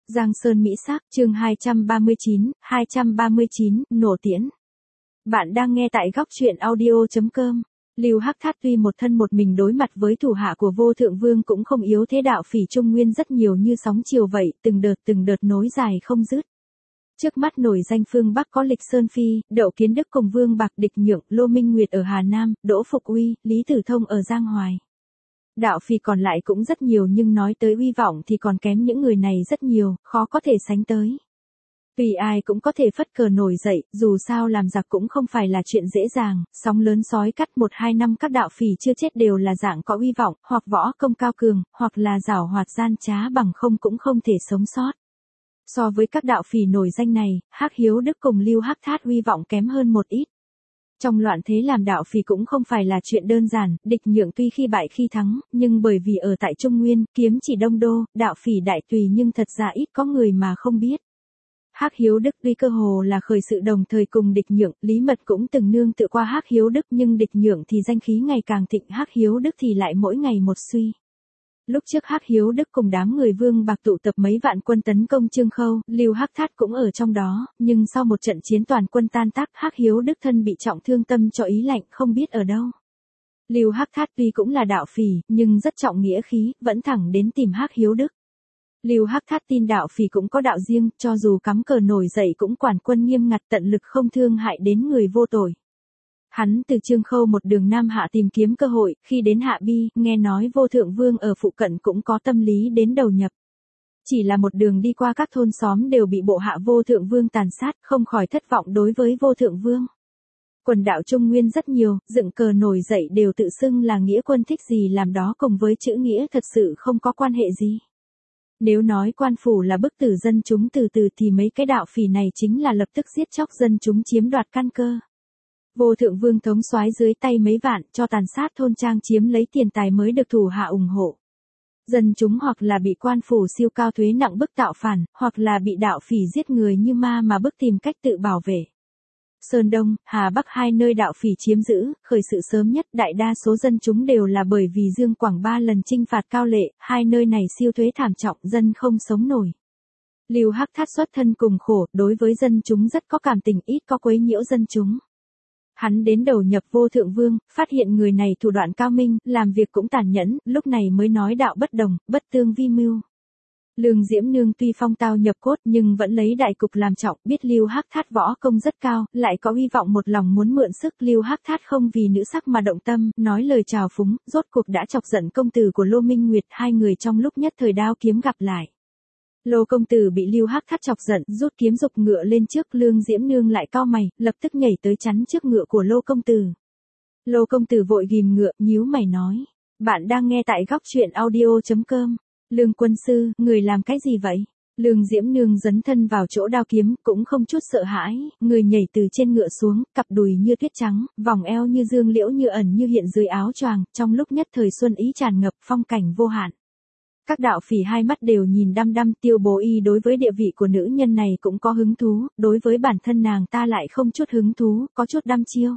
Giang Sơn Mỹ Sắc, chương 239, nổ tiễn. Bạn đang nghe tại góc truyện audio.com. Lưu Hắc Thát tuy một thân một mình đối mặt với thủ hạ của Vô Thượng Vương cũng không yếu thế, đạo phỉ Trung Nguyên rất nhiều như sóng chiều vậy, từng đợt nối dài không dứt. Trước mắt nổi danh phương Bắc có Lịch Sơn Phi, Đậu Kiến Đức cùng Vương Bạc Địch Nhượng, Lô Minh Nguyệt ở Hà Nam, Đỗ Phục Uy, Lý Tử Thông ở Giang Hoài. Đạo phỉ còn lại cũng rất nhiều nhưng nói tới uy vọng thì còn kém những người này rất nhiều, khó có thể sánh tới. Vì ai cũng có thể phất cờ nổi dậy, dù sao làm giặc cũng không phải là chuyện dễ dàng, sóng lớn sói cắt 1-2 năm các đạo phỉ chưa chết đều là dạng có uy vọng, hoặc võ công cao cường, hoặc là giảo hoạt gian trá bằng không cũng không thể sống sót. So với các đạo phỉ nổi danh này, Hắc Hiếu Đức cùng Lưu Hắc Thát uy vọng kém hơn một ít. Trong loạn thế làm đạo phỉ cũng không phải là chuyện đơn giản, Địch Nhượng tuy khi bại khi thắng, nhưng bởi vì ở tại Trung Nguyên, kiếm chỉ đông đô, đạo phỉ đại tùy nhưng thật ra ít có người mà không biết. Hắc Hiếu Đức tuy cơ hồ là khởi sự đồng thời cùng Địch Nhượng, Lý Mật cũng từng nương tựa qua Hắc Hiếu Đức nhưng Địch Nhượng thì danh khí ngày càng thịnh, Hắc Hiếu Đức thì lại mỗi ngày một suy. Lúc trước Hắc Hiếu Đức cùng đám người Vương Bạc tụ tập mấy vạn quân tấn công Chương Khâu, Lưu Hắc Thát cũng ở trong đó, nhưng sau một trận chiến toàn quân tan tác, Hắc Hiếu Đức thân bị trọng thương, tâm cho ý lạnh không biết ở đâu. Lưu Hắc Thát tuy cũng là đạo phỉ, nhưng rất trọng nghĩa khí, vẫn thẳng đến tìm Hắc Hiếu Đức. Lưu Hắc Thát tin đạo phỉ cũng có đạo riêng, cho dù cắm cờ nổi dậy cũng quản quân nghiêm ngặt, tận lực không thương hại đến người vô tội. Hắn từ Chương Khâu một đường Nam Hạ tìm kiếm cơ hội, khi đến Hạ Bi, nghe nói Vô Thượng Vương ở phụ cận cũng có tâm lý đến đầu nhập. Chỉ là một đường đi qua các thôn xóm đều bị bộ hạ Vô Thượng Vương tàn sát, không khỏi thất vọng đối với Vô Thượng Vương. Quần đạo Trung Nguyên rất nhiều, dựng cờ nổi dậy đều tự xưng là nghĩa quân, thích gì làm đó, cùng với chữ nghĩa thật sự không có quan hệ gì. Nếu nói quan phủ là bức tử dân chúng từ từ thì mấy cái đạo phỉ này chính là lập tức giết chóc dân chúng, chiếm đoạt căn cơ. Vô Thượng Vương thống soái dưới tay mấy vạn, cho tàn sát thôn trang, chiếm lấy tiền tài mới được thủ hạ ủng hộ. Dân chúng hoặc là bị quan phủ siêu cao thuế nặng bức tạo phản, hoặc là bị đạo phỉ giết người như ma mà bức tìm cách tự bảo vệ. Sơn Đông, Hà Bắc hai nơi đạo phỉ chiếm giữ, khởi sự sớm nhất, đại đa số dân chúng đều là bởi vì Dương Quảng 3 lần chinh phạt Cao Lệ, hai nơi này siêu thuế thảm trọng, dân không sống nổi. Lưu Hắc Thát xuất thân cùng khổ, đối với dân chúng rất có cảm tình, ít có quấy nhiễu dân chúng. Hắn đến đầu nhập Vô Thượng Vương, phát hiện người này thủ đoạn cao minh, làm việc cũng tàn nhẫn, lúc này mới nói đạo bất đồng, bất tương vi mưu. Lương Diễm Nương tuy phong tao nhập cốt nhưng vẫn lấy đại cục làm trọng, biết Lưu Hắc Thát võ công rất cao, lại có hy vọng, một lòng muốn mượn sức. Lưu Hắc Thát không vì nữ sắc mà động tâm, nói lời chào phúng, rốt cuộc đã chọc giận công tử của Lô Minh Nguyệt, hai người trong lúc nhất thời đao kiếm gặp lại. Lô công tử bị Lưu Hắc Thát chọc giận, rút kiếm giục ngựa lên trước, Lương Diễm Nương lại cau mày, lập tức nhảy tới chắn trước ngựa của Lô công tử. Lô công tử vội ghim ngựa, nhíu mày nói: "Bạn đang nghe tại góc truyện audio.com. Lương quân sư, người làm cái gì vậy?" Lương Diễm Nương dấn thân vào chỗ đao kiếm, cũng không chút sợ hãi, người nhảy từ trên ngựa xuống, cặp đùi như tuyết trắng, vòng eo như dương liễu như ẩn như hiện dưới áo choàng, trong lúc nhất thời xuân ý tràn ngập, phong cảnh vô hạn. Các đạo phỉ hai mắt đều nhìn đăm đăm. Tiêu Bố Y đối với địa vị của nữ nhân này cũng có hứng thú, đối với bản thân nàng ta lại không chút hứng thú, có chút đăm chiêu.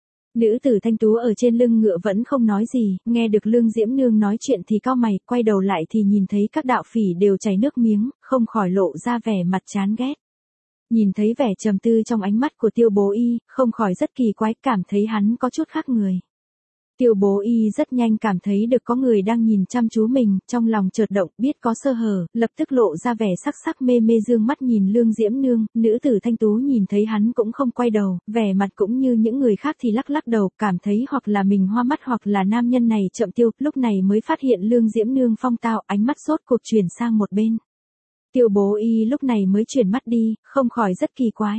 Nữ tử thanh tú ở trên lưng ngựa vẫn không nói gì, nghe được Lương Diễm Nương nói chuyện thì cau mày, quay đầu lại thì nhìn thấy các đạo phỉ đều chảy nước miếng, không khỏi lộ ra vẻ mặt chán ghét. Nhìn thấy vẻ trầm tư trong ánh mắt của Tiêu Bố Y, không khỏi rất kỳ quái, cảm thấy hắn có chút khác người. Tiêu Bố Y rất nhanh cảm thấy được có người đang nhìn chăm chú mình, trong lòng chợt động, biết có sơ hở, lập tức lộ ra vẻ sắc sắc mê mê, dương mắt nhìn Lương Diễm Nương. Nữ tử thanh tú nhìn thấy hắn cũng không quay đầu, vẻ mặt cũng như những người khác thì lắc lắc đầu, cảm thấy hoặc là mình hoa mắt hoặc là nam nhân này chậm tiêu, lúc này mới phát hiện Lương Diễm Nương phong tao, ánh mắt sốt cuộc chuyển sang một bên. Tiêu Bố Y lúc này mới chuyển mắt đi, không khỏi rất kỳ quái.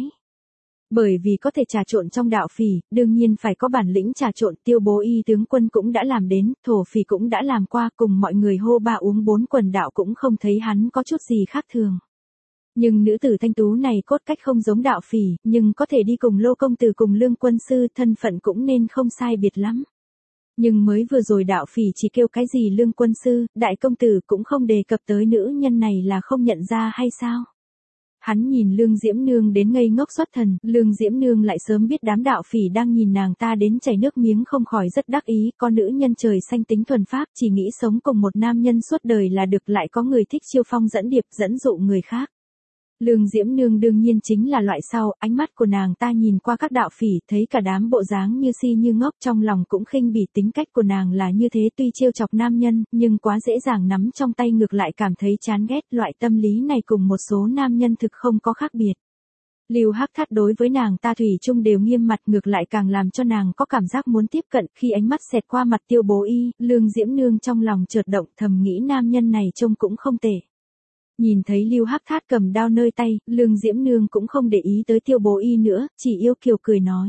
Bởi vì có thể trà trộn trong đạo phỉ, đương nhiên phải có bản lĩnh trà trộn. Tiêu Bố Y tướng quân cũng đã làm đến, thổ phỉ cũng đã làm qua, cùng mọi người hô ba uống bốn, quần đạo cũng không thấy hắn có chút gì khác thường. Nhưng nữ tử thanh tú này cốt cách không giống đạo phỉ, nhưng có thể đi cùng Lô công tử cùng Lương quân sư, thân phận cũng nên không sai biệt lắm. Nhưng mới vừa rồi đạo phỉ chỉ kêu cái gì Lương quân sư, đại công tử cũng không đề cập tới nữ nhân này, là không nhận ra hay sao? Hắn nhìn Lương Diễm Nương đến ngây ngốc xuất thần, Lương Diễm Nương lại sớm biết đám đạo phỉ đang nhìn nàng ta đến chảy nước miếng không khỏi rất đắc ý, con nữ nhân trời xanh tính thuần pháp chỉ nghĩ sống cùng một nam nhân suốt đời là được, lại có người thích chiêu phong dẫn điệp dẫn dụ người khác. Lương Diễm Nương đương nhiên chính là loại sau, ánh mắt của nàng ta nhìn qua các đạo phỉ, thấy cả đám bộ dáng như si như ngốc, trong lòng cũng khinh bỉ, tính cách của nàng là như thế, tuy trêu chọc nam nhân, nhưng quá dễ dàng nắm trong tay ngược lại cảm thấy chán ghét, loại tâm lý này cùng một số nam nhân thực không có khác biệt. Lưu Hắc Thát đối với nàng ta thủy chung đều nghiêm mặt, ngược lại càng làm cho nàng có cảm giác muốn tiếp cận, khi ánh mắt xẹt qua mặt Tiêu Bố Y, Lương Diễm Nương trong lòng chợt động, thầm nghĩ nam nhân này trông cũng không tệ. Nhìn thấy Lưu Hắc Thát cầm đao nơi tay, Lương Diễm Nương cũng không để ý tới Tiêu Bố Y nữa, chỉ yêu kiều cười nói.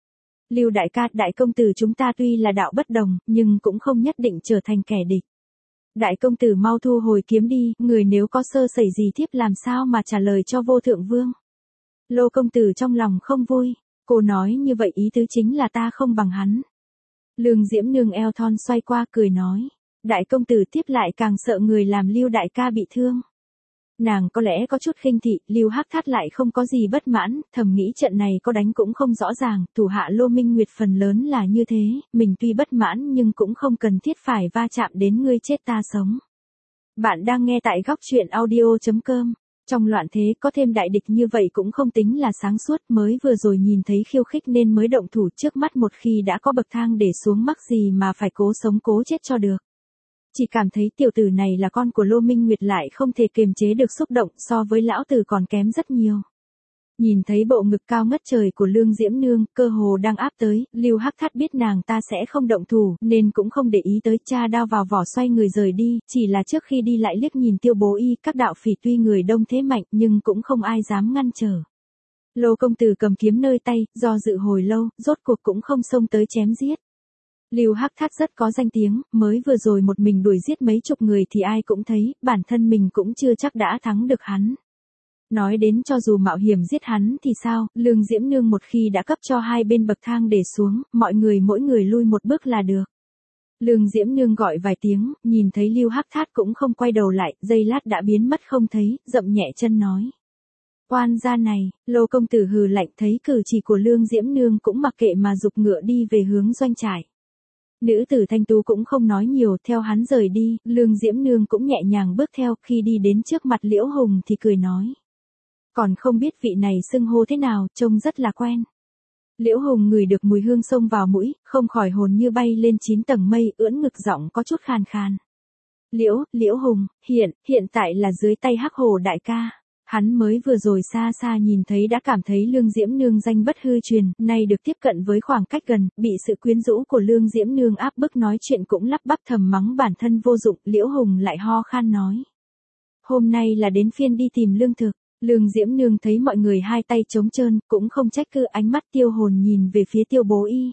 Lưu đại ca, đại công tử chúng ta tuy là đạo bất đồng, nhưng cũng không nhất định trở thành kẻ địch. Đại công tử mau thu hồi kiếm đi, người nếu có sơ sẩy gì thiếp làm sao mà trả lời cho vô thượng vương. Lô công tử trong lòng không vui, cô nói như vậy ý tứ chính là ta không bằng hắn. Lương Diễm Nương eo thon xoay qua cười nói. Đại công tử tiếp lại càng sợ người làm Lưu đại ca bị thương. Nàng có lẽ có chút khinh thị, Lưu Hắc Thát lại không có gì bất mãn, thầm nghĩ trận này có đánh cũng không rõ ràng, thủ hạ Lô Minh Nguyệt phần lớn là như thế, mình tuy bất mãn nhưng cũng không cần thiết phải va chạm đến ngươi chết ta sống. Bạn đang nghe tại góc truyện audio.com. Trong loạn thế có thêm đại địch như vậy cũng không tính là sáng suốt, mới vừa rồi nhìn thấy khiêu khích nên mới động thủ, trước mắt một khi đã có bậc thang để xuống mắc gì mà phải cố sống cố chết cho được. Chỉ cảm thấy tiểu tử này là con của Lô Minh Nguyệt lại không thể kiềm chế được xúc động, so với lão tử còn kém rất nhiều. Nhìn thấy bộ ngực cao ngất trời của Lương Diễm Nương, cơ hồ đang áp tới, Lưu Hắc Thát biết nàng ta sẽ không động thủ, nên cũng không để ý tới, tra đao vào vỏ xoay người rời đi, chỉ là trước khi đi lại liếc nhìn Tiêu Bố Y, các đạo phỉ tuy người đông thế mạnh nhưng cũng không ai dám ngăn trở. Lô công tử cầm kiếm nơi tay, do dự hồi lâu, rốt cuộc cũng không xông tới chém giết. Lưu Hắc Thát rất có danh tiếng, mới vừa rồi một mình đuổi giết mấy chục người thì ai cũng thấy, bản thân mình cũng chưa chắc đã thắng được hắn. Nói đến cho dù mạo hiểm giết hắn thì sao, Lương Diễm Nương một khi đã cấp cho hai bên bậc thang để xuống, mọi người mỗi người lui một bước là được. Lương Diễm Nương gọi vài tiếng, nhìn thấy Lưu Hắc Thát cũng không quay đầu lại, giây lát đã biến mất không thấy, dậm nhẹ chân nói. Oan gia này, Lô công tử hừ lạnh, thấy cử chỉ của Lương Diễm Nương cũng mặc kệ mà giục ngựa đi về hướng doanh trại. Nữ tử thanh tú cũng không nói nhiều, theo hắn rời đi, Lương Diễm Nương cũng nhẹ nhàng bước theo, khi đi đến trước mặt Liễu Hùng thì cười nói. Còn không biết vị này xưng hô thế nào, trông rất là quen. Liễu Hùng ngửi được mùi hương xông vào mũi, không khỏi hồn như bay lên 9 tầng mây, ưỡn ngực giọng có chút khàn khàn. Liễu Hùng, hiện tại là dưới tay Hắc Hổ đại ca. Hắn mới vừa rồi xa xa nhìn thấy đã cảm thấy Lương Diễm Nương danh bất hư truyền, nay được tiếp cận với khoảng cách gần, bị sự quyến rũ của Lương Diễm Nương áp bức nói chuyện cũng lắp bắp thầm mắng bản thân vô dụng, Liễu Hùng lại ho khan nói. Hôm nay là đến phiên đi tìm lương thực. Lương Diễm Nương thấy mọi người hai tay trống trơn, cũng không trách cứ, ánh mắt tiêu hồn nhìn về phía Tiêu Bố Y.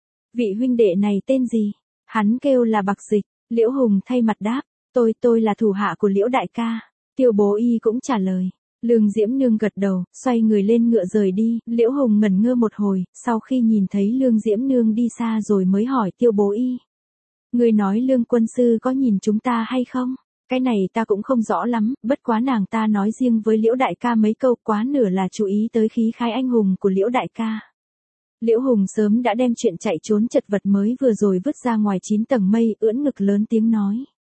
Vị huynh đệ này tên gì? Hắn kêu là Bạc Dịch. Liễu Hùng thay mặt đáp, tôi là thủ hạ của Liễu đại ca. Tiêu Bố Y cũng trả lời. Lương Diễm Nương gật đầu, xoay người lên ngựa rời đi, Liễu Hùng ngẩn ngơ một hồi, sau khi nhìn thấy Lương Diễm Nương đi xa rồi mới hỏi Tiêu Bố Y. Người nói Lương quân sư có nhìn chúng ta hay không? Cái này ta cũng không rõ lắm, bất quá nàng ta nói riêng với Liễu đại ca mấy câu, quá nửa là chú ý tới khí khái anh hùng của Liễu đại ca. Liễu Hùng sớm đã đem chuyện chạy trốn chật vật mới vừa rồi vứt ra ngoài 9 tầng mây, ưỡn ngực lớn tiếng nói.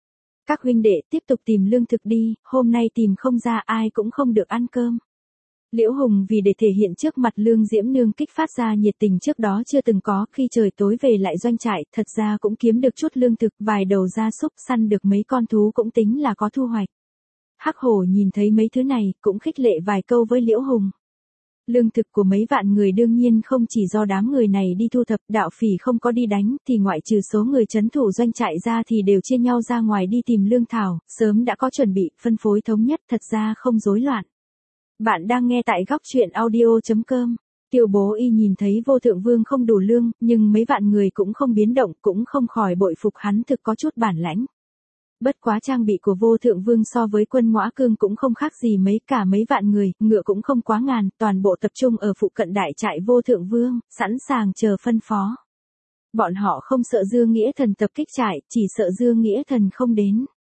Các huynh đệ tiếp tục tìm lương thực đi, hôm nay tìm không ra ai cũng không được ăn cơm. Liễu Hùng vì để thể hiện trước mặt Lương Diễm Nương kích phát ra nhiệt tình trước đó chưa từng có, khi trời tối về lại doanh trại, thật ra cũng kiếm được chút lương thực, vài đầu gia súc, săn được mấy con thú cũng tính là có thu hoạch. Hắc Hổ nhìn thấy mấy thứ này, cũng khích lệ vài câu với Liễu Hùng. Lương thực của mấy vạn người đương nhiên không chỉ do đám người này đi thu thập, đạo phỉ không có đi đánh, thì ngoại trừ số người trấn thủ doanh trại ra thì đều chia nhau ra ngoài đi tìm lương thảo, sớm đã có chuẩn bị, phân phối thống nhất, thật ra không rối loạn. Bạn đang nghe tại góc truyện audio.com. Tiêu Bố Y nhìn thấy Vô Thượng Vương không đủ lương, nhưng mấy vạn người cũng không biến động, cũng không khỏi bội phục hắn thực có chút bản lãnh. Bất quá trang bị của Vô Thượng Vương so với quân Ngõa Cương cũng không khác gì mấy, cả mấy vạn người, ngựa cũng không quá ngàn, toàn bộ tập trung ở phụ cận đại trại Vô Thượng Vương, sẵn sàng chờ phân phó. Bọn họ không sợ Dương Nghĩa Thần tập kích trại, chỉ sợ Dương Nghĩa Thần không đến.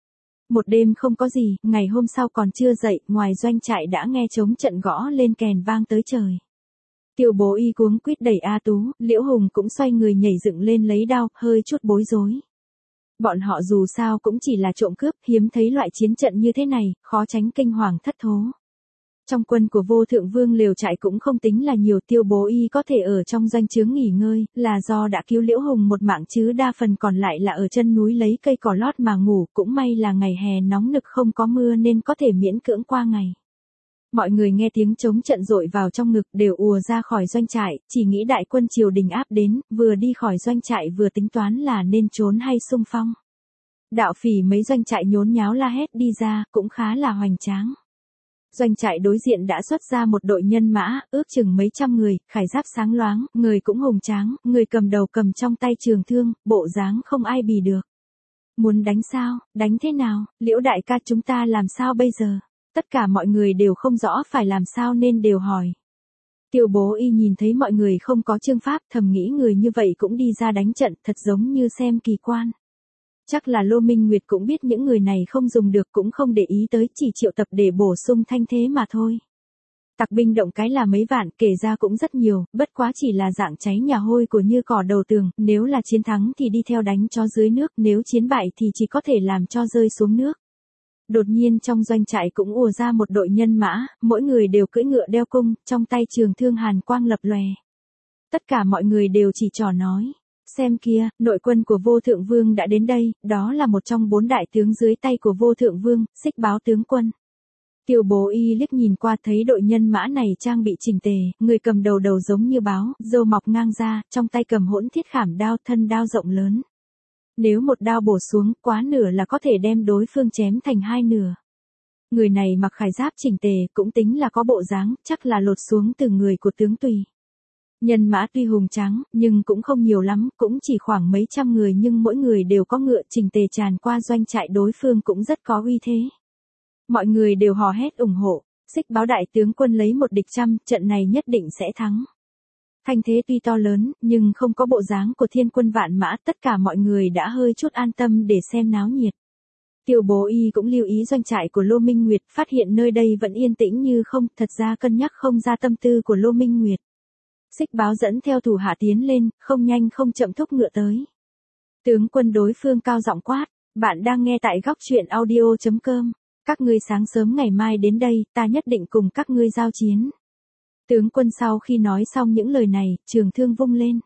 Một đêm không có gì, ngày hôm sau còn chưa dậy, ngoài doanh trại đã nghe trống trận gõ lên kèn vang tới trời. Tiêu Bố Y cuống quýt đẩy A Tú, Liễu Hùng cũng xoay người nhảy dựng lên lấy đao, hơi chút bối rối. Bọn họ dù sao cũng chỉ là trộm cướp, hiếm thấy loại chiến trận như thế này, khó tránh kinh hoàng thất thố. Trong quân của Vô Thượng Vương lều trại cũng không tính là nhiều, Tiêu Bố Y có thể ở trong doanh trướng nghỉ ngơi, là do đã cứu Liễu Hùng một mạng chứ đa phần còn lại là ở chân núi lấy cây cỏ lót mà ngủ, cũng may là ngày hè nóng nực không có mưa nên có thể miễn cưỡng qua ngày. Mọi người nghe tiếng trống trận dội vào trong ngực đều ùa ra khỏi doanh trại, chỉ nghĩ đại quân triều đình áp đến, vừa đi khỏi doanh trại vừa tính toán là nên trốn hay xung phong. Đạo phỉ mấy doanh trại nhốn nháo la hét đi ra, cũng khá là hoành tráng. Doanh trại đối diện đã xuất ra một đội nhân mã, ước chừng mấy trăm người, khải giáp sáng loáng, người cũng hùng tráng, người cầm đầu cầm trong tay trường thương, bộ dáng không ai bì được. Muốn đánh sao, đánh thế nào, Liễu đại ca chúng ta làm sao bây giờ? Tất cả mọi người đều không rõ phải làm sao nên đều hỏi. Tiêu Bố Y nhìn thấy mọi người không có chương pháp, thầm nghĩ người như vậy cũng đi ra đánh trận, thật giống như xem kỳ quan. Chắc là Lô Minh Nguyệt cũng biết những người này không dùng được, cũng không để ý tới, chỉ triệu tập để bổ sung thanh thế mà thôi. Tặc binh động cái là mấy vạn, kể ra cũng rất nhiều, bất quá chỉ là dạng cháy nhà hôi của như cỏ đầu tường, nếu là chiến thắng thì đi theo đánh cho dưới nước, nếu chiến bại thì chỉ có thể làm cho rơi xuống nước. Đột nhiên trong doanh trại cũng ùa ra một đội nhân mã, mỗi người đều cưỡi ngựa đeo cung, trong tay trường thương hàn quang lập lòe. Tất cả mọi người đều chỉ trỏ nói, xem kia, nội quân của Vô Thượng Vương đã đến đây, đó là một trong 4 đại tướng dưới tay của Vô Thượng Vương, Xích Báo tướng quân. Tiêu Bố Y liếc nhìn qua thấy đội nhân mã này trang bị chỉnh tề, người cầm đầu đầu giống như báo, râu mọc ngang ra, trong tay cầm hỗn thiết khảm đao, thân đao rộng lớn. Nếu một đao bổ xuống, quá nửa là có thể đem đối phương chém thành hai nửa. Người này mặc khải giáp chỉnh tề, cũng tính là có bộ dáng, chắc là lột xuống từ người của tướng Tùy. Nhân mã tuy hùng tráng, nhưng cũng không nhiều lắm, cũng chỉ khoảng mấy trăm người, nhưng mỗi người đều có ngựa chỉnh tề tràn qua doanh trại đối phương cũng rất có uy thế. Mọi người đều hò hét ủng hộ, Xích Báo đại tướng quân lấy 1 địch 100, trận này nhất định sẽ thắng. Thanh thế tuy to lớn, nhưng không có bộ dáng của thiên quân vạn mã, tất cả mọi người đã hơi chút an tâm để xem náo nhiệt. Tiêu Bố Y cũng lưu ý doanh trại của Lô Minh Nguyệt, phát hiện nơi đây vẫn yên tĩnh như không, thật ra cân nhắc không ra tâm tư của Lô Minh Nguyệt. Xích Báo dẫn theo thủ hạ tiến lên, không nhanh không chậm thúc ngựa tới. Tướng quân đối phương cao giọng quát, bạn đang nghe tại góc truyện audio.com, các ngươi sáng sớm ngày mai đến đây, ta nhất định cùng các ngươi giao chiến. Tướng quân sau khi nói xong những lời này, trường thương vung lên.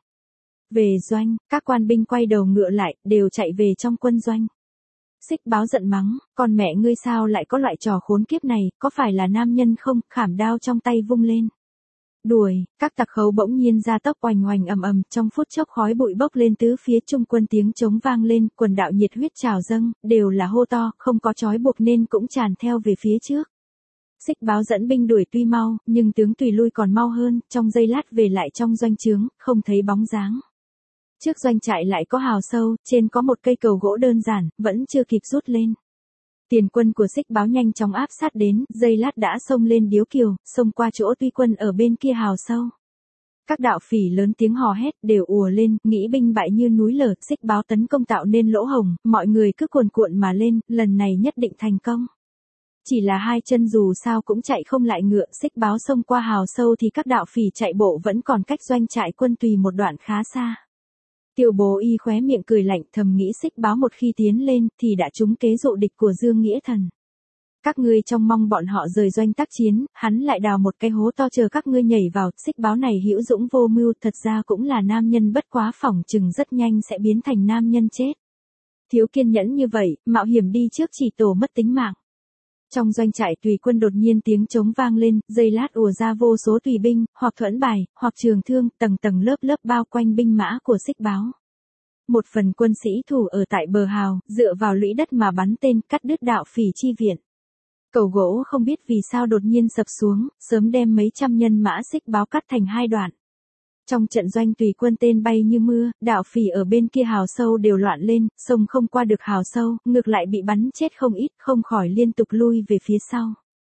Về doanh, các quan binh quay đầu ngựa lại, đều chạy về trong quân doanh. Xích Báo giận mắng, con mẹ ngươi sao lại có loại trò khốn kiếp này, có phải là nam nhân không, khảm đao trong tay vung lên. Đuổi, các tặc khấu bỗng nhiên ra tốc oành oành ầm ầm, trong phút chốc khói bụi bốc lên tứ phía, trung quân tiếng trống vang lên, quần đạo nhiệt huyết trào dâng, đều là hô to, không có trói buộc nên cũng tràn theo về phía trước. Xích Báo dẫn binh đuổi tuy mau, nhưng tướng Tùy lui còn mau hơn, trong giây lát về lại trong doanh trướng, không thấy bóng dáng. Trước doanh trại lại có hào sâu, trên có một cây cầu gỗ đơn giản, vẫn chưa kịp rút lên. Tiền quân của Xích Báo nhanh chóng áp sát đến, giây lát đã xông lên điếu kiều, xông qua chỗ Tuy quân ở bên kia hào sâu. Các đạo phỉ lớn tiếng hò hét, đều ùa lên, nghĩ binh bại như núi lở, Xích Báo tấn công tạo nên lỗ hổng, mọi người cứ cuồn cuộn mà lên, lần này nhất định thành công. Chỉ là hai chân dù sao cũng chạy không lại ngựa, Xích Báo xông qua hào sâu thì các đạo phỉ chạy bộ vẫn còn cách doanh trại quân Tùy một đoạn khá xa. Tiêu Bố Y khóe miệng cười lạnh, thầm nghĩ Xích Báo một khi tiến lên thì đã trúng kế dụ địch của Dương Nghĩa Thần. Các ngươi trông mong bọn họ rời doanh tác chiến, hắn lại đào một cái hố to chờ các ngươi nhảy vào. Xích Báo này hữu dũng vô mưu, thật ra cũng là nam nhân, bất quá phỏng chừng rất nhanh sẽ biến thành nam nhân chết. Thiếu kiên nhẫn như vậy, mạo hiểm đi trước chỉ tổ mất tính mạng. Trong doanh trại Tùy quân đột nhiên tiếng trống vang lên, giây lát ùa ra vô số tùy binh, hoặc thuẫn bài, hoặc trường thương, tầng tầng lớp lớp bao quanh binh mã của Xích Báo. Một phần quân sĩ thủ ở tại bờ hào, dựa vào lũy đất mà bắn tên, cắt đứt đạo phỉ chi viện. Cầu gỗ không biết vì sao đột nhiên sập xuống, sớm đem mấy trăm nhân mã Xích Báo cắt thành hai đoạn. Trong trận doanh Tùy quân tên bay như mưa, đạo phỉ ở bên kia hào sâu đều loạn lên, sông không qua được hào sâu, ngược lại bị bắn chết không ít, không khỏi liên tục lui về phía sau.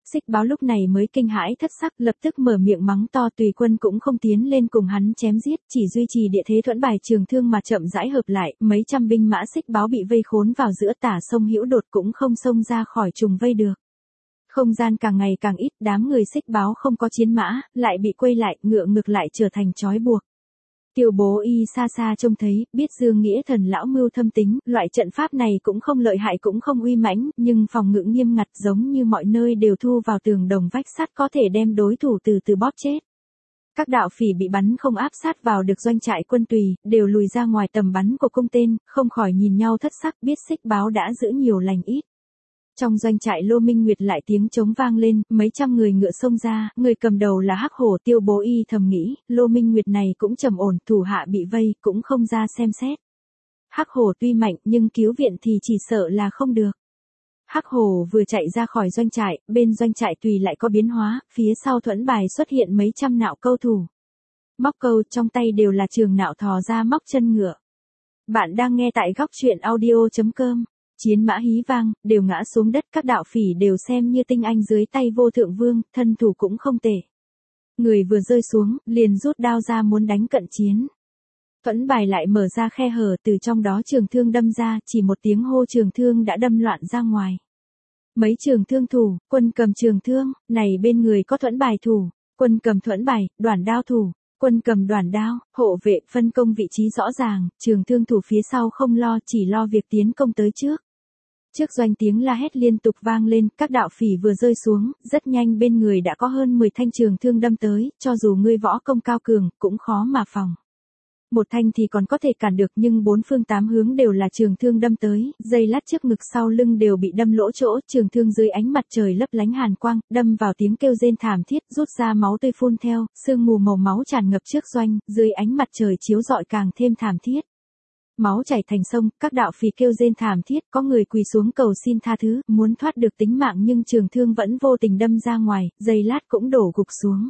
Xích Báo lúc này mới kinh hãi thất sắc, lập tức mở miệng mắng to, tùy quân cũng không tiến lên cùng hắn chém giết, chỉ duy trì địa thế thuẫn bài trường thương mà chậm rãi hợp lại, mấy trăm binh mã Xích Báo bị vây khốn vào giữa tả sông Hữu Đột cũng không xông ra khỏi trùng vây được. Không gian càng ngày càng ít, đám người Xích Báo không có chiến mã, lại bị quây lại, ngựa ngược lại trở thành trói buộc. Tiêu Bố Y xa xa trông thấy, biết Dương Nghĩa Thần lão mưu thâm tính, loại trận pháp này cũng không lợi hại cũng không uy mãnh, nhưng phòng ngự nghiêm ngặt giống như mọi nơi đều thu vào tường đồng vách sắt có thể đem đối thủ từ từ bóp chết. Các đạo phỉ bị bắn không áp sát vào được doanh trại quân Tùy, đều lùi ra ngoài tầm bắn của cung tên, không khỏi nhìn nhau thất sắc, biết Xích Báo đã giữ nhiều lành ít. Trong doanh trại Lô Minh Nguyệt lại tiếng trống vang lên, mấy trăm người ngựa xông ra, người cầm đầu là Hắc Hổ. Tiêu Bố Y thầm nghĩ, Lô Minh Nguyệt này cũng trầm ổn, thủ hạ bị vây, cũng không ra xem xét. Hắc Hổ tuy mạnh nhưng cứu viện thì chỉ sợ là không được. Hắc Hổ vừa chạy ra khỏi doanh trại, bên doanh trại Tùy lại có biến hóa, phía sau thuẫn bài xuất hiện mấy trăm nạo câu thủ. Móc câu trong tay đều là trường nạo thò ra móc chân ngựa. Bạn đang nghe tại góc truyện audio.com. Chiến mã hí vang, đều ngã xuống đất, các đạo phỉ đều xem như tinh anh dưới tay Vô Thượng Vương, thân thủ cũng không tệ. Người vừa rơi xuống, liền rút đao ra muốn đánh cận chiến. Thuẫn bài lại mở ra khe hở, từ trong đó trường thương đâm ra, chỉ một tiếng hô trường thương đã đâm loạn ra ngoài. Mấy trường thương thủ, quân cầm trường thương, này bên người có thuẫn bài thủ, quân cầm thuẫn bài, đoản đao thủ. Quân cầm đoản đao, hộ vệ phân công vị trí rõ ràng, trường thương thủ phía sau không lo, chỉ lo việc tiến công tới trước. Trước doanh tiếng la hét liên tục vang lên, các đạo phỉ vừa rơi xuống, rất nhanh bên người đã có hơn 10 thanh trường thương đâm tới, cho dù ngươi võ công cao cường, cũng khó mà phòng. Một thanh thì còn có thể cản được nhưng bốn phương tám hướng đều là trường thương đâm tới, dây lát trước ngực sau lưng đều bị đâm lỗ chỗ, trường thương dưới ánh mặt trời lấp lánh hàn quang, đâm vào tiếng kêu rên thảm thiết, rút ra máu tươi phun theo, sương mù màu máu tràn ngập trước doanh, dưới ánh mặt trời chiếu rọi càng thêm thảm thiết. Máu chảy thành sông, các đạo phỉ kêu rên thảm thiết, có người quỳ xuống cầu xin tha thứ, muốn thoát được tính mạng nhưng trường thương vẫn vô tình đâm ra ngoài, giây lát cũng đổ gục xuống.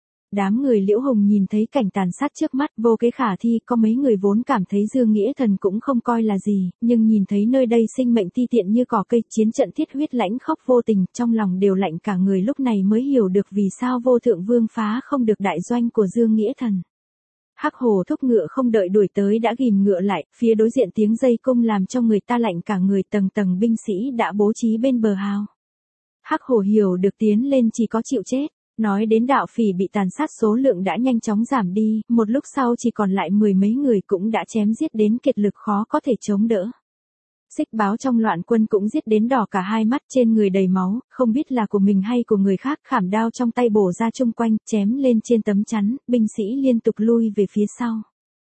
Đám người Liễu Hùng nhìn thấy cảnh tàn sát trước mắt vô kế khả thi, có mấy người vốn cảm thấy Dương Nghĩa Thần cũng không coi là gì, nhưng nhìn thấy nơi đây sinh mệnh ti tiện như cỏ cây, chiến trận thiết huyết lãnh khốc vô tình, trong lòng đều lạnh cả người, lúc này mới hiểu được vì sao Vô Thượng Vương phá không được đại doanh của Dương Nghĩa Thần. Hắc Hổ thúc ngựa không đợi đuổi tới đã ghìm ngựa lại, phía đối diện tiếng dây cung làm cho người ta lạnh cả người, tầng tầng binh sĩ đã bố trí bên bờ hào. Hắc Hổ hiểu được tiến lên chỉ có chịu chết. Nói đến đạo phỉ bị tàn sát số lượng đã nhanh chóng giảm đi, một lúc sau chỉ còn lại 10 mấy người cũng đã chém giết đến kiệt lực khó có thể chống đỡ. Xích Báo trong loạn quân cũng giết đến đỏ cả hai mắt, trên người đầy máu, không biết là của mình hay của người khác, khảm đao trong tay bổ ra chung quanh, chém lên trên tấm chắn, binh sĩ liên tục lui về phía sau.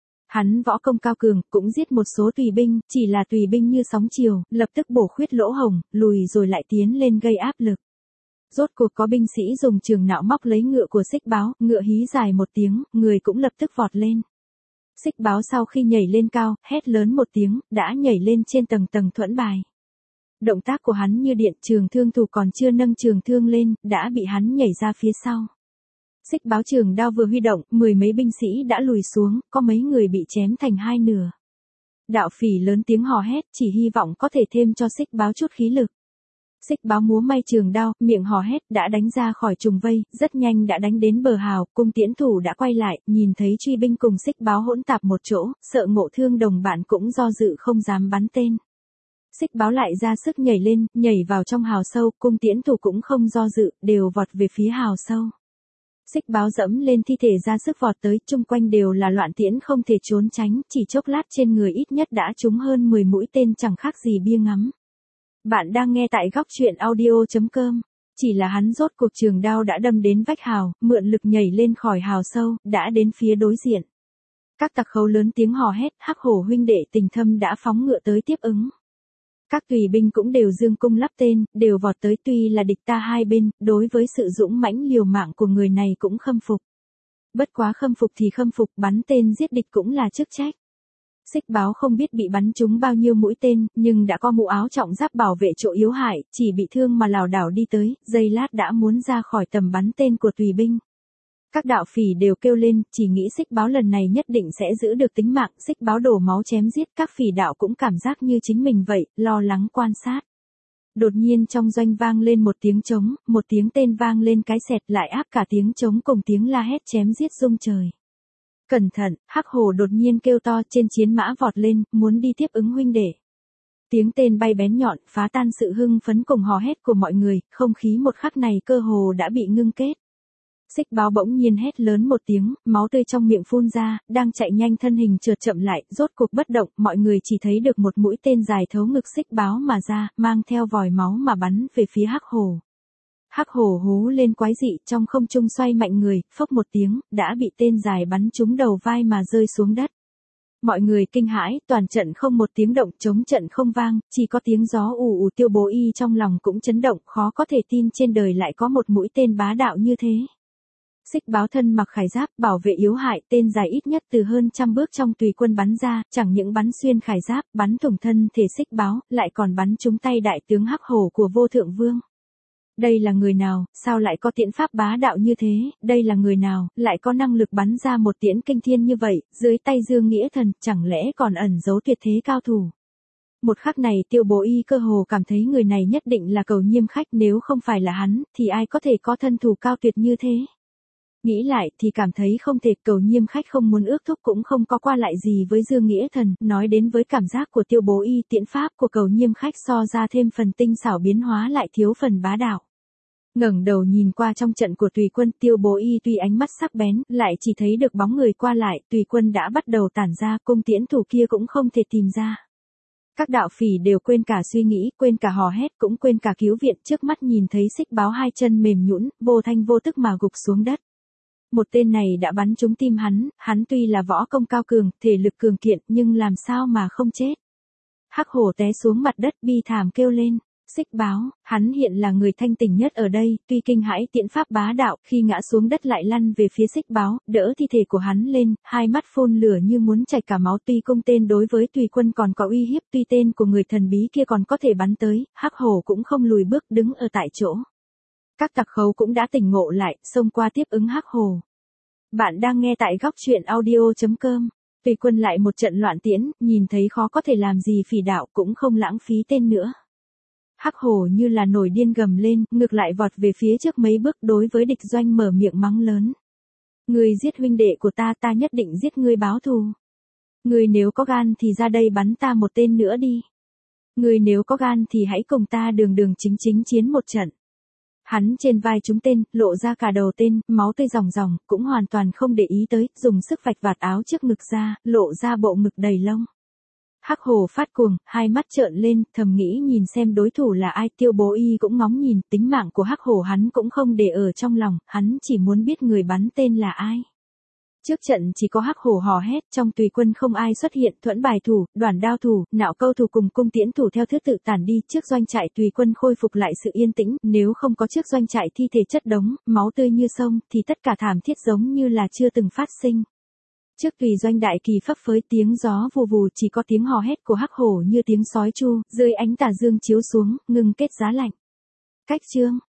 Hắn võ công cao cường, cũng giết một số tùy binh, chỉ là tùy binh như sóng chiều, lập tức bổ khuyết lỗ hổng, lùi rồi lại tiến lên gây áp lực. Rốt cuộc có binh sĩ dùng trường nạo móc lấy ngựa của Xích Báo, ngựa hí dài một tiếng, người cũng lập tức vọt lên. Xích Báo sau khi nhảy lên cao, hét lớn một tiếng, đã nhảy lên trên tầng tầng thuẫn bài. Động tác của hắn như điện, trường thương thủ còn chưa nâng trường thương lên, đã bị hắn nhảy ra phía sau. Xích Báo trường đao vừa huy động, 10 mấy binh sĩ đã lùi xuống, có mấy người bị chém thành hai nửa. Đạo phỉ lớn tiếng hò hét, chỉ hy vọng có thể thêm cho Xích Báo chút khí lực. Xích Báo múa may trường đao, miệng hò hét, đã đánh ra khỏi trùng vây, rất nhanh đã đánh đến bờ hào, cung tiễn thủ đã quay lại, nhìn thấy truy binh cùng Xích Báo hỗn tạp một chỗ, sợ ngộ thương đồng bạn cũng do dự không dám bắn tên. Xích Báo lại ra sức nhảy lên, nhảy vào trong hào sâu, cung tiễn thủ cũng không do dự, đều vọt về phía hào sâu. Xích Báo dẫm lên thi thể ra sức vọt tới, chung quanh đều là loạn tiễn không thể trốn tránh, chỉ chốc lát trên người ít nhất đã trúng hơn 10 mũi tên chẳng khác gì bia ngắm. Bạn đang nghe tại góc truyện audio.com. Chỉ là hắn rốt cuộc trường đao đã đâm đến vách hào, mượn lực nhảy lên khỏi hào sâu, đã đến phía đối diện. Các tặc khấu lớn tiếng hò hét, Hắc Hổ huynh đệ tình thâm đã phóng ngựa tới tiếp ứng. Các tùy binh cũng đều dương cung lắp tên, đều vọt tới, tuy là địch ta hai bên, đối với sự dũng mãnh liều mạng của người này cũng khâm phục. Bất quá khâm phục thì khâm phục, bắn tên giết địch cũng là chức trách. Xích Báo không biết bị bắn trúng bao nhiêu mũi tên, nhưng đã có mũ áo trọng giáp bảo vệ chỗ yếu hại, chỉ bị thương mà lảo đảo đi tới, giây lát đã muốn ra khỏi tầm bắn tên của tùy binh. Các đạo phỉ đều kêu lên, chỉ nghĩ Xích Báo lần này nhất định sẽ giữ được tính mạng, Xích Báo đổ máu chém giết, các phỉ đạo cũng cảm giác như chính mình vậy, lo lắng quan sát. Đột nhiên trong doanh vang lên một tiếng trống, một tiếng tên vang lên cái sẹt lại áp cả tiếng trống cùng tiếng la hét chém giết rung trời. Cẩn thận, Hắc Hổ đột nhiên kêu to trên chiến mã vọt lên, muốn đi tiếp ứng huynh đệ. Tiếng tên bay bén nhọn, phá tan sự hưng phấn cùng hò hét của mọi người, không khí một khắc này cơ hồ đã bị ngưng kết. Xích Báo bỗng nhiên hét lớn một tiếng, máu tươi trong miệng phun ra, đang chạy nhanh thân hình chợt chậm lại, rốt cuộc bất động, mọi người chỉ thấy được một mũi tên dài thấu ngực Xích Báo mà ra, mang theo vòi máu mà bắn về phía Hắc Hổ. Hắc Hổ hú lên quái dị, trong không trung xoay mạnh người, phốc một tiếng, đã bị tên dài bắn trúng đầu vai mà rơi xuống đất. Mọi người kinh hãi, toàn trận không một tiếng động, chống trận không vang, chỉ có tiếng gió ù ù. Tiêu Bố Y trong lòng cũng chấn động, khó có thể tin trên đời lại có một mũi tên bá đạo như thế. Xích Báo thân mặc khải giáp, bảo vệ yếu hại, tên dài ít nhất từ hơn 100 bước trong tùy quân bắn ra, chẳng những bắn xuyên khải giáp, bắn thủng thân thể Xích Báo, lại còn bắn trúng tay đại tướng Hắc Hổ của Vô Thượng Vương. Đây là người nào, sao lại có tiễn pháp bá đạo như thế, đây là người nào, lại có năng lực bắn ra một tiễn kinh thiên như vậy, dưới tay Dương Nghĩa Thần, chẳng lẽ còn ẩn giấu tuyệt thế cao thủ. Một khắc này Tiêu Bố Y cơ hồ cảm thấy người này nhất định là Cầu Nhiêm Khách, nếu không phải là hắn, thì ai có thể có thân thủ cao tuyệt như thế. Nghĩ lại thì cảm thấy không thể, Cầu Nhiêm Khách không muốn ước thúc cũng không có qua lại gì với Dương Nghĩa Thần, nói đến với cảm giác của Tiêu Bố Y, tiễn pháp của Cầu Nhiêm Khách so ra thêm phần tinh xảo biến hóa lại thiếu phần bá đạo. Ngẩng đầu nhìn qua trong trận của tùy quân, Tiêu Bố Y tuy ánh mắt sắc bén, lại chỉ thấy được bóng người qua lại, tùy quân đã bắt đầu tản ra, cung tiễn thủ kia cũng không thể tìm ra. Các đạo phỉ đều quên cả suy nghĩ, quên cả hò hét, cũng quên cả cứu viện, trước mắt nhìn thấy Xích Báo hai chân mềm nhũn, vô thanh vô tức mà gục xuống đất. Một tên này đã bắn trúng tim hắn tuy là võ công cao cường, thể lực cường kiện, nhưng làm sao mà không chết. Hắc Hổ té xuống mặt đất bi thảm kêu lên. Xích Báo, hắn hiện là người thanh tỉnh nhất ở đây, tuy kinh hãi tiễn pháp bá đạo, khi ngã xuống đất lại lăn về phía Xích Báo, đỡ thi thể của hắn lên, hai mắt phun lửa như muốn chảy cả máu. Tuy cung tên đối với tùy quân còn có uy hiếp, tuy tên của người thần bí kia còn có thể bắn tới, Hắc Hổ cũng không lùi bước, đứng ở tại chỗ. Các tặc khấu cũng đã tỉnh ngộ lại, xông qua tiếp ứng Hắc Hổ. Bạn đang nghe tại góc truyện audio.com. Tùy quân lại một trận loạn tiễn, nhìn thấy khó có thể làm gì phỉ đạo, cũng không lãng phí tên nữa. Hắc Hổ như là nổi điên gầm lên, ngược lại vọt về phía trước mấy bước, đối với địch doanh mở miệng mắng lớn. Ngươi giết huynh đệ của ta nhất định giết ngươi báo thù. Ngươi nếu có gan thì ra đây bắn ta một tên nữa đi. Ngươi nếu có gan thì hãy cùng ta đường đường chính chính chiến một trận. Hắn trên vai trúng tên, lộ ra cả đầu tên, máu tươi ròng ròng, cũng hoàn toàn không để ý tới, dùng sức vạch vạt áo trước ngực ra, lộ ra bộ ngực đầy lông. Hắc Hổ phát cuồng, hai mắt trợn lên, thầm nghĩ nhìn xem đối thủ là ai. Tiêu Bố Y cũng ngóng nhìn, tính mạng của Hắc Hổ hắn cũng không để ở trong lòng, hắn chỉ muốn biết người bắn tên là ai. Trước trận chỉ có Hắc Hổ hò hét, trong tùy quân không ai xuất hiện, thuẫn bài thủ, đoản đao thủ, nạo câu thủ cùng cung tiễn thủ theo thứ tự tản đi. Trước doanh trại tùy quân khôi phục lại sự yên tĩnh, nếu không có trước doanh trại thi thể chất đống, máu tươi như sông, thì tất cả thảm thiết giống như là chưa từng phát sinh. Trước tùy doanh đại kỳ phấp phới, tiếng gió vù vù, chỉ có tiếng hò hét của Hắc Hổ như tiếng sói chu, dưới ánh tà dương chiếu xuống, ngưng kết giá lạnh. Cách chương